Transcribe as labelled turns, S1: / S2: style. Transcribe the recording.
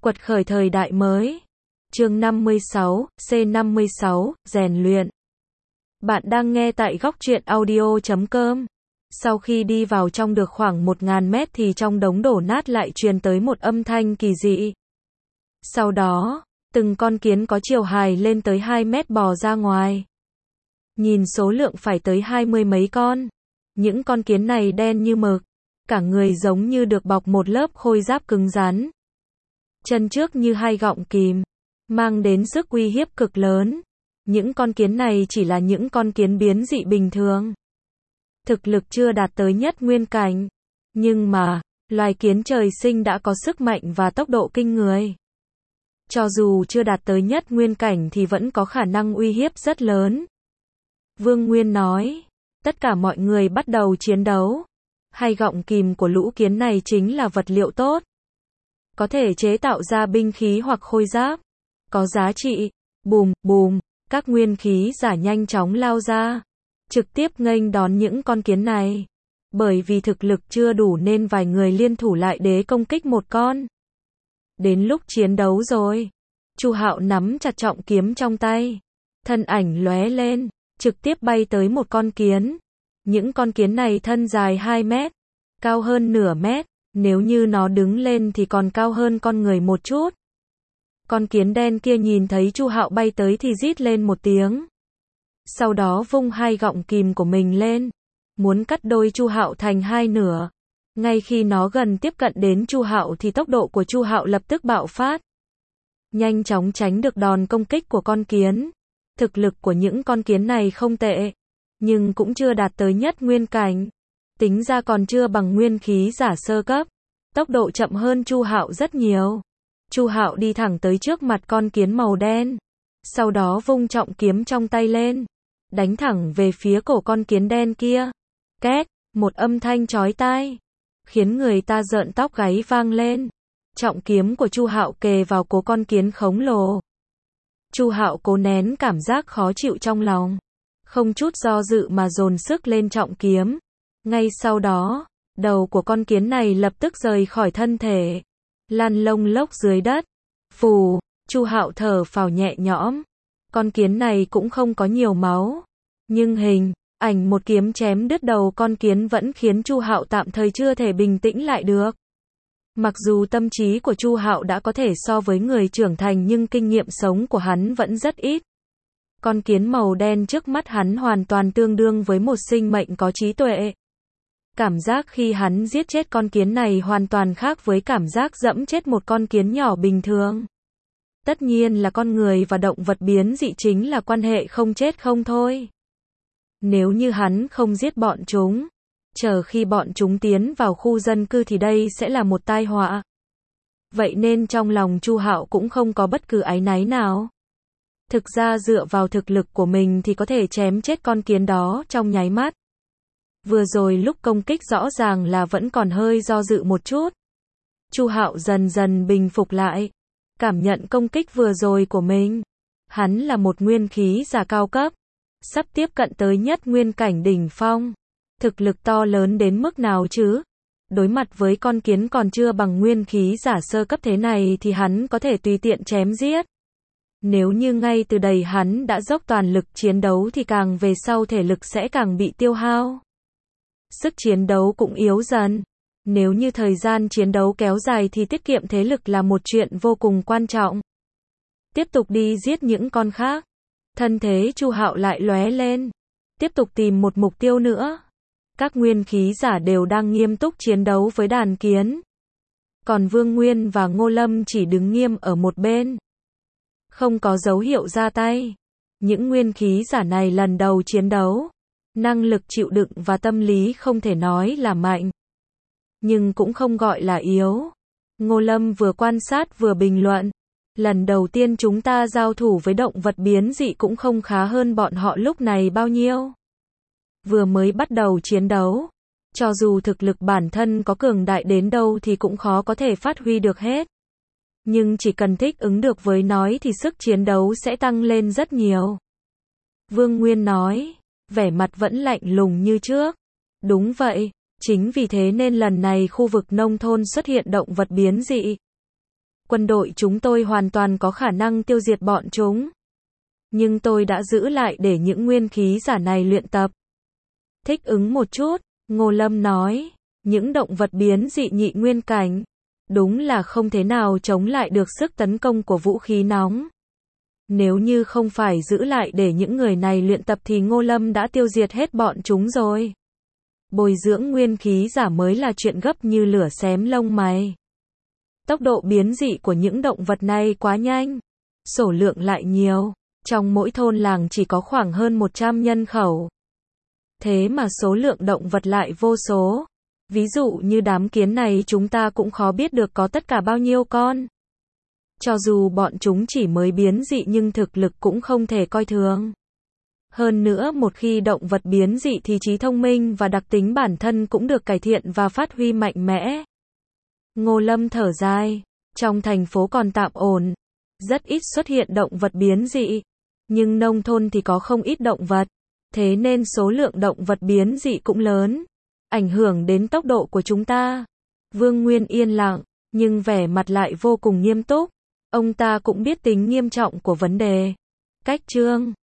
S1: Quật khởi thời đại mới. Chương 56, C56, rèn luyện. Bạn đang nghe tại góc truyện audio.com. Sau khi đi vào trong được khoảng 1000 mét thì trong đống đổ nát lại truyền tới một âm thanh kỳ dị. Sau đó, từng con kiến có chiều dài lên tới 2 mét bò ra ngoài. Nhìn số lượng phải tới 20 mấy con. Những con kiến này đen như mực, cả người giống như được bọc một lớp khôi giáp cứng rắn. Chân trước như hai gọng kìm, mang đến sức uy hiếp cực lớn. Những con kiến này chỉ là những con kiến biến dị bình thường. Thực lực chưa đạt tới nhất nguyên cảnh. Nhưng mà, loài kiến trời sinh đã có sức mạnh và tốc độ kinh người. Cho dù chưa đạt tới nhất nguyên cảnh thì vẫn có khả năng uy hiếp rất lớn. Vương Nguyên nói, tất cả mọi người bắt đầu chiến đấu. Hai gọng kìm của lũ kiến này chính là vật liệu tốt. Có thể chế tạo ra binh khí hoặc khôi giáp. Có giá trị. Bùm, bùm, các nguyên khí giả nhanh chóng lao ra. Trực tiếp nghênh đón những con kiến này. Bởi vì thực lực chưa đủ nên vài người liên thủ lại đế công kích một con. Đến lúc chiến đấu rồi. Chu Hạo nắm chặt trọng kiếm trong tay. Thân ảnh lóe lên, trực tiếp bay tới một con kiến. Những con kiến này thân dài 2 mét, cao hơn nửa mét. Nếu như nó đứng lên thì còn cao hơn con người một chút. Con kiến đen kia nhìn thấy Chu Hạo bay tới thì rít lên một tiếng. Sau đó vung hai gọng kìm của mình lên, muốn cắt đôi Chu Hạo thành hai nửa. Ngay khi nó gần tiếp cận đến Chu Hạo thì tốc độ của Chu Hạo lập tức bạo phát. Nhanh chóng tránh được đòn công kích của con kiến. Thực lực của những con kiến này không tệ, nhưng cũng chưa đạt tới nhất nguyên cảnh. Tính ra còn chưa bằng nguyên khí giả sơ cấp. Tốc độ chậm hơn Chu Hạo rất nhiều. Chu Hạo đi thẳng tới trước mặt con kiến màu đen. Sau đó vung trọng kiếm trong tay lên, đánh thẳng về phía cổ con kiến đen kia. Két, một âm thanh chói tai, khiến người ta rợn tóc gáy vang lên. Trọng kiếm của Chu Hạo kề vào cổ con kiến khổng lồ. Chu Hạo cố nén cảm giác khó chịu trong lòng, không chút do dự mà dồn sức lên trọng kiếm. Ngay sau đó, đầu của con kiến này lập tức rời khỏi thân thể, lăn lông lốc dưới đất. Phù, Chu Hạo thở phào nhẹ nhõm. Con kiến này cũng không có nhiều máu, nhưng hình ảnh một kiếm chém đứt đầu con kiến vẫn khiến Chu Hạo tạm thời chưa thể bình tĩnh lại được. Mặc dù tâm trí của Chu Hạo đã có thể so với người trưởng thành nhưng kinh nghiệm sống của hắn vẫn rất ít. Con kiến màu đen trước mắt hắn hoàn toàn tương đương với một sinh mệnh có trí tuệ. Cảm giác khi hắn giết chết con kiến này hoàn toàn khác với cảm giác dẫm chết một con kiến nhỏ bình thường. Tất nhiên là con người và động vật biến dị chính là quan hệ không chết không thôi. Nếu như hắn không giết bọn chúng, chờ khi bọn chúng tiến vào khu dân cư thì đây sẽ là một tai họa. Vậy nên trong lòng Chu Hạo cũng không có bất cứ áy náy nào. Thực ra dựa vào thực lực của mình thì có thể chém chết con kiến đó trong nháy mắt. Vừa rồi lúc công kích rõ ràng là vẫn còn hơi do dự một chút. Chu Hạo dần dần bình phục lại, cảm nhận công kích vừa rồi của mình. Hắn là một nguyên khí giả cao cấp, sắp tiếp cận tới nhất nguyên cảnh đỉnh phong. Thực lực to lớn đến mức nào chứ? Đối mặt với con kiến còn chưa bằng nguyên khí giả sơ cấp thế này thì hắn có thể tùy tiện chém giết. Nếu như ngay từ đầu hắn đã dốc toàn lực chiến đấu thì càng về sau thể lực sẽ càng bị tiêu hao. Sức chiến đấu cũng yếu dần. Nếu như thời gian chiến đấu kéo dài thì tiết kiệm thế lực là một chuyện vô cùng quan trọng. Tiếp tục đi giết những con khác. Thân thế Chu Hạo lại lóe lên. Tiếp tục tìm một mục tiêu nữa. Các nguyên khí giả đều đang nghiêm túc chiến đấu với đàn kiến. Còn Vương Nguyên và Ngô Lâm chỉ đứng nghiêm ở một bên, không có dấu hiệu ra tay. Những nguyên khí giả này lần đầu chiến đấu, năng lực chịu đựng và tâm lý không thể nói là mạnh, nhưng cũng không gọi là yếu. Ngô Lâm vừa quan sát vừa bình luận. Lần đầu tiên chúng ta giao thủ với động vật biến dị cũng không khá hơn bọn họ lúc này bao nhiêu. Vừa mới bắt đầu chiến đấu, cho dù thực lực bản thân có cường đại đến đâu thì cũng khó có thể phát huy được hết. Nhưng chỉ cần thích ứng được với nói thì sức chiến đấu sẽ tăng lên rất nhiều. Vương Nguyên nói, vẻ mặt vẫn lạnh lùng như trước. Đúng vậy, chính vì thế nên lần này khu vực nông thôn xuất hiện động vật biến dị. quân đội chúng tôi hoàn toàn có khả năng tiêu diệt bọn chúng. Nhưng tôi đã giữ lại để những nguyên khí giả này luyện tập. Thích ứng một chút, Ngô Lâm nói, những động vật biến dị nhị nguyên cảnh, đúng là không thể nào chống lại được sức tấn công của vũ khí nóng. Nếu như không phải giữ lại để những người này luyện tập thì Ngô Lâm đã tiêu diệt hết bọn chúng rồi. Bồi dưỡng nguyên khí giả mới là chuyện gấp như lửa xém lông mày. Tốc độ biến dị của những động vật này quá nhanh, số lượng lại nhiều, trong mỗi thôn làng chỉ có khoảng hơn 100 nhân khẩu. Thế mà số lượng động vật lại vô số. Ví dụ như đám kiến này chúng ta cũng khó biết được có tất cả bao nhiêu con. Cho dù bọn chúng chỉ mới biến dị nhưng thực lực cũng không thể coi thường. Hơn nữa một khi động vật biến dị thì trí thông minh và đặc tính bản thân cũng được cải thiện và phát huy mạnh mẽ. Ngô Lâm thở dài, trong thành phố còn tạm ổn, rất ít xuất hiện động vật biến dị, nhưng nông thôn thì có không ít động vật, thế nên số lượng động vật biến dị cũng lớn, ảnh hưởng đến tốc độ của chúng ta. Vương Nguyên yên lặng, nhưng vẻ mặt lại vô cùng nghiêm túc, ông ta cũng biết tính nghiêm trọng của vấn đề. Cách chương